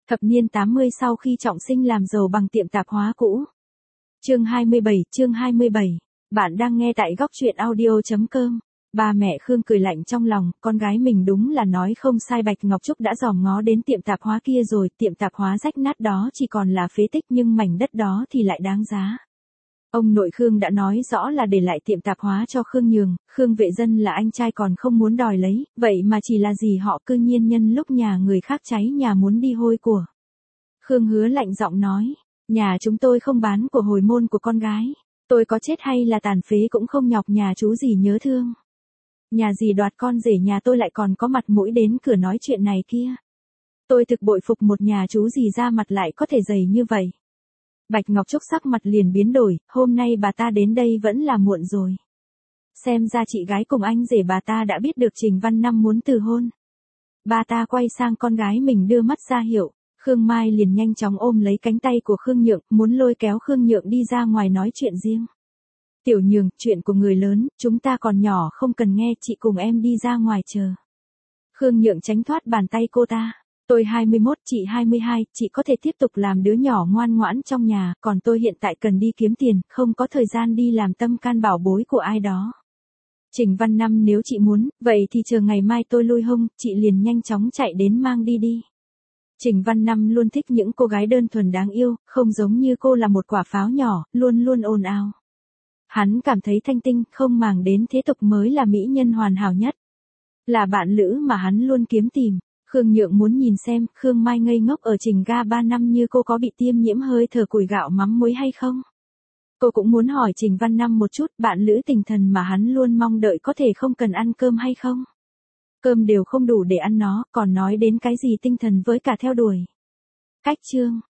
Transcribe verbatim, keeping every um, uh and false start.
Thập niên tám mươi sau khi trọng sinh làm giàu bằng tiệm tạp hóa cũ. Chương hai mươi bảy, chương hai mươi bảy. Bạn đang nghe tại góc truyện audio chấm com. Ba mẹ Khương cười lạnh trong lòng, con gái mình đúng là nói không sai. Bạch Ngọc Trúc đã dòm ngó đến tiệm tạp hóa kia rồi, tiệm tạp hóa rách nát đó chỉ còn là phế tích nhưng mảnh đất đó thì lại đáng giá. Ông nội Khương đã nói rõ là để lại tiệm tạp hóa cho Khương Nhường, Khương Vệ Dân là anh trai còn không muốn đòi lấy, vậy mà chỉ là gì họ cư nhiên nhân lúc nhà người khác cháy nhà muốn đi hôi của. Khương Hứa lạnh giọng nói, nhà chúng tôi không bán của hồi môn của con gái, tôi có chết hay là tàn phế cũng không nhọc nhà chú gì nhớ thương. Nhà gì đoạt con rể nhà tôi lại còn có mặt mũi đến cửa nói chuyện này kia. Tôi thực bội phục một nhà chú gì ra mặt lại có thể dày như vậy. Bạch Ngọc Trúc sắc mặt liền biến đổi, hôm nay bà ta đến đây vẫn là muộn rồi. Xem ra chị gái cùng anh rể bà ta đã biết được Trình Văn Năm muốn từ hôn. Bà ta quay sang con gái mình đưa mắt ra hiệu, Khương Mai liền nhanh chóng ôm lấy cánh tay của Khương Nhượng, muốn lôi kéo Khương Nhượng đi ra ngoài nói chuyện riêng. Tiểu Nhường, chuyện của người lớn, chúng ta còn nhỏ không cần nghe, chị cùng em đi ra ngoài chờ. Khương Nhượng tránh thoát bàn tay cô ta. Tôi hai mươi mốt, chị hai mươi hai, chị có thể tiếp tục làm đứa nhỏ ngoan ngoãn trong nhà, còn tôi hiện tại cần đi kiếm tiền, không có thời gian đi làm tâm can bảo bối của ai đó. Trình Văn Năm nếu chị muốn, vậy thì chờ ngày mai tôi lui hông, chị liền nhanh chóng chạy đến mang đi đi. Trình Văn Năm luôn thích những cô gái đơn thuần đáng yêu, không giống như cô là một quả pháo nhỏ, luôn luôn ồn ào. Hắn cảm thấy thanh tinh, không màng đến thế tục mới là mỹ nhân hoàn hảo nhất. Là bạn lữ mà hắn luôn kiếm tìm. Khương Nhượng muốn nhìn xem, Khương Mai ngây ngốc ở Trình ga ba năm như cô có bị tiêm nhiễm hơi thở củi gạo mắm muối hay không? Cô cũng muốn hỏi Trình Văn Năm một chút, bạn lữ tình thần mà hắn luôn mong đợi có thể không cần ăn cơm hay không? Cơm đều không đủ để ăn nó, còn nói đến cái gì tinh thần với cả theo đuổi. Cách chương,